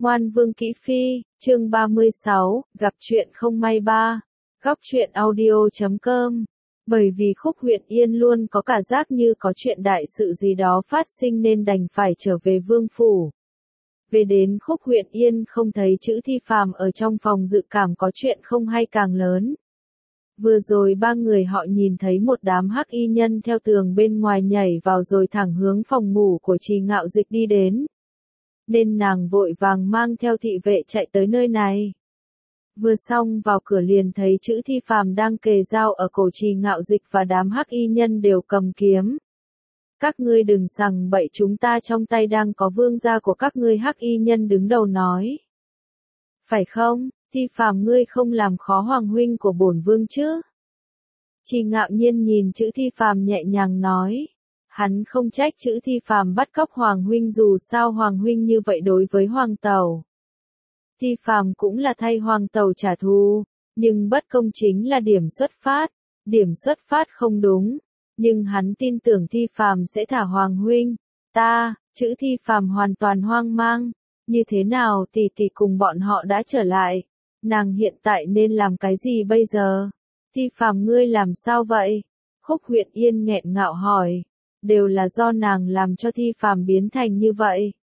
Ngoan Vương Kỹ Phi, chương 36, gặp chuyện không may ba. Góc truyện audio.com. Bởi vì Khúc Huyền Yên luôn có cảm giác như có chuyện đại sự gì đó phát sinh nên đành phải trở về vương phủ. Về đến Khúc Huyền Yên không thấy chữ Thi Phàm ở trong phòng dự cảm có chuyện không hay càng lớn. Vừa rồi ba người họ nhìn thấy một đám hắc y nhân theo tường bên ngoài nhảy vào rồi thẳng hướng phòng ngủ của Trì Ngạo Dịch đi đến. Nên nàng vội vàng mang theo thị vệ chạy tới nơi này. Vừa xong vào cửa liền thấy chữ Thi Phàm đang kề dao ở cổ Trì Ngạo Dịch và đám hắc y nhân đều cầm kiếm. Các ngươi đừng sằng bậy, chúng ta trong tay đang có vương gia của các ngươi, hắc y nhân đứng đầu nói. Phải không, Thi Phàm, ngươi không làm khó hoàng huynh của bổn vương chứ? Trì Ngạo Nhiên nhìn chữ Thi Phàm nhẹ nhàng nói. Hắn không trách chữ Thi Phàm bắt cóc hoàng huynh, dù sao hoàng huynh như vậy đối với hoàng tẩu. Thi Phàm cũng là thay hoàng tẩu trả thù, nhưng bất công chính là điểm xuất phát. Điểm xuất phát không đúng, nhưng hắn tin tưởng Thi Phàm sẽ thả hoàng huynh. Chữ Thi Phàm hoàn toàn hoang mang. Như thế nào tỷ tỷ cùng bọn họ đã trở lại? Nàng hiện tại nên làm cái gì bây giờ? Thi Phàm, ngươi làm sao vậy? Khúc Huyền Yên nghẹn ngạo hỏi. Đều là do nàng làm cho Thi Phàm biến thành như vậy.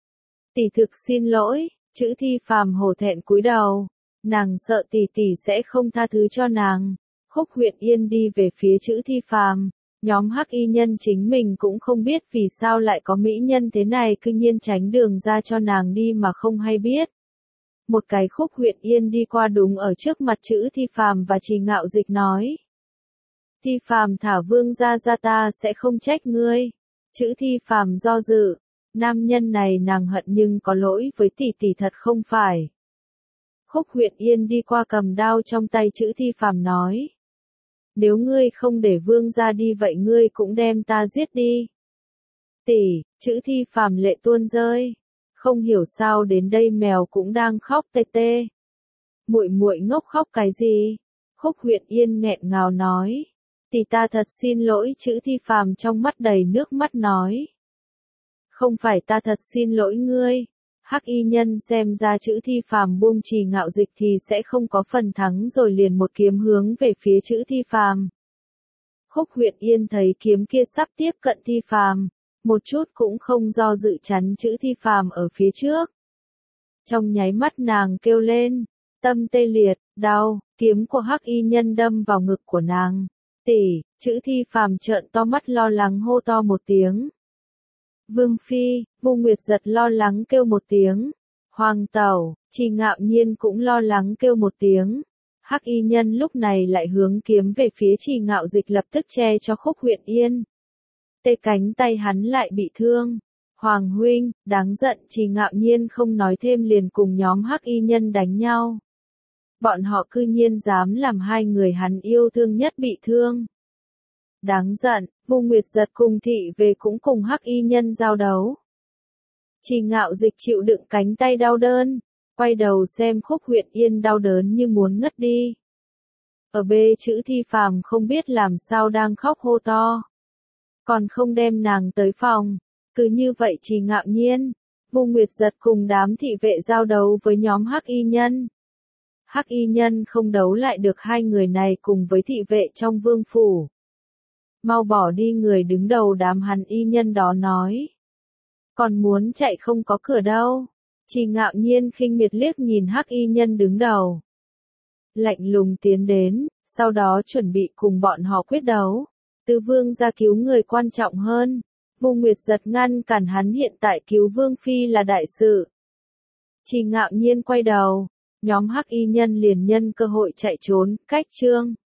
Tỷ thực xin lỗi, chữ Thi Phàm hổ thẹn cúi đầu. Nàng sợ tỷ tỷ sẽ không tha thứ cho nàng. Khúc Huyền Yên đi về phía chữ Thi Phàm. Nhóm hắc y nhân chính mình cũng không biết vì sao lại có mỹ nhân thế này, cư nhiên tránh đường ra cho nàng đi mà không hay biết. Một cái Khúc Huyền Yên đi qua đúng ở trước mặt chữ Thi Phàm và Trì Ngạo Dịch nói. Thi Phàm, thả vương gia ra, ta sẽ không trách ngươi. Chữ Thi Phàm do dự. Nam nhân này nàng hận nhưng có lỗi với tỷ tỷ thật không phải. Khúc Huyền Yên đi qua cầm đao trong tay chữ Thi Phàm nói. Nếu ngươi không để vương gia đi vậy ngươi cũng đem ta giết đi. Tỷ, chữ Thi Phàm lệ tuôn rơi. Không hiểu sao đến đây mèo cũng đang khóc tê tê. Muội muội ngốc khóc cái gì? Khúc Huyền Yên nghẹn ngào nói. Tỷ, ta thật xin lỗi, chữ Thi Phàm trong mắt đầy nước mắt nói. Không phải ta thật xin lỗi ngươi. Hắc y nhân xem ra chữ Thi Phàm buông Trì Ngạo Dịch thì sẽ không có phần thắng rồi liền một kiếm hướng về phía chữ Thi Phàm. Khúc Huyền Yên thấy kiếm kia sắp tiếp cận Thi Phàm, một chút cũng không do dự chắn chữ Thi Phàm ở phía trước. Trong nháy mắt nàng kêu lên, tâm tê liệt, đau, kiếm của hắc y nhân đâm vào ngực của nàng. Tỷ, chữ Thi Phàm trợn to mắt lo lắng hô to một tiếng. Vương phi, Vu Nguyệt Giật lo lắng kêu một tiếng. Hoàng tẩu, Trì Ngạo Nhiên cũng lo lắng kêu một tiếng. Hắc y nhân lúc này lại hướng kiếm về phía Trì Ngạo Dịch, lập tức che cho Khúc Huyền Yên. Tê cánh tay hắn lại bị thương. Hoàng huynh, đáng giận, Trì Ngạo Nhiên không nói thêm liền cùng nhóm hắc y nhân đánh nhau. Bọn họ cư nhiên dám làm hai người hắn yêu thương nhất bị thương. Đáng giận, Vu Nguyệt Giật cùng thị về cũng cùng hắc y nhân giao đấu. Trì Ngạo Dịch chịu đựng cánh tay đau đớn, quay đầu xem Khúc Huyền Yên đau đớn như muốn ngất đi. Ở bê chữ Thi Phàm không biết làm sao đang khóc hô to. Còn không đem nàng tới phòng. Cứ như vậy Trì Ngạo Nhiên, Vu Nguyệt Giật cùng đám thị vệ giao đấu với nhóm hắc y nhân. Hắc y nhân không đấu lại được hai người này cùng với thị vệ trong vương phủ. Mau bỏ đi, người đứng đầu đám hắn y nhân đó nói. Còn muốn chạy không có cửa đâu. Trì Ngạo Nhiên khinh miệt liếc nhìn hắc y nhân đứng đầu. Lạnh lùng tiến đến, sau đó chuẩn bị cùng bọn họ quyết đấu. Từ vương ra cứu người quan trọng hơn. Vu Nguyệt Giật ngăn cản hắn, hiện tại cứu vương phi là đại sự. Trì Ngạo Nhiên quay đầu. Nhóm hắc y nhân liền nhân cơ hội chạy trốn, cách chương.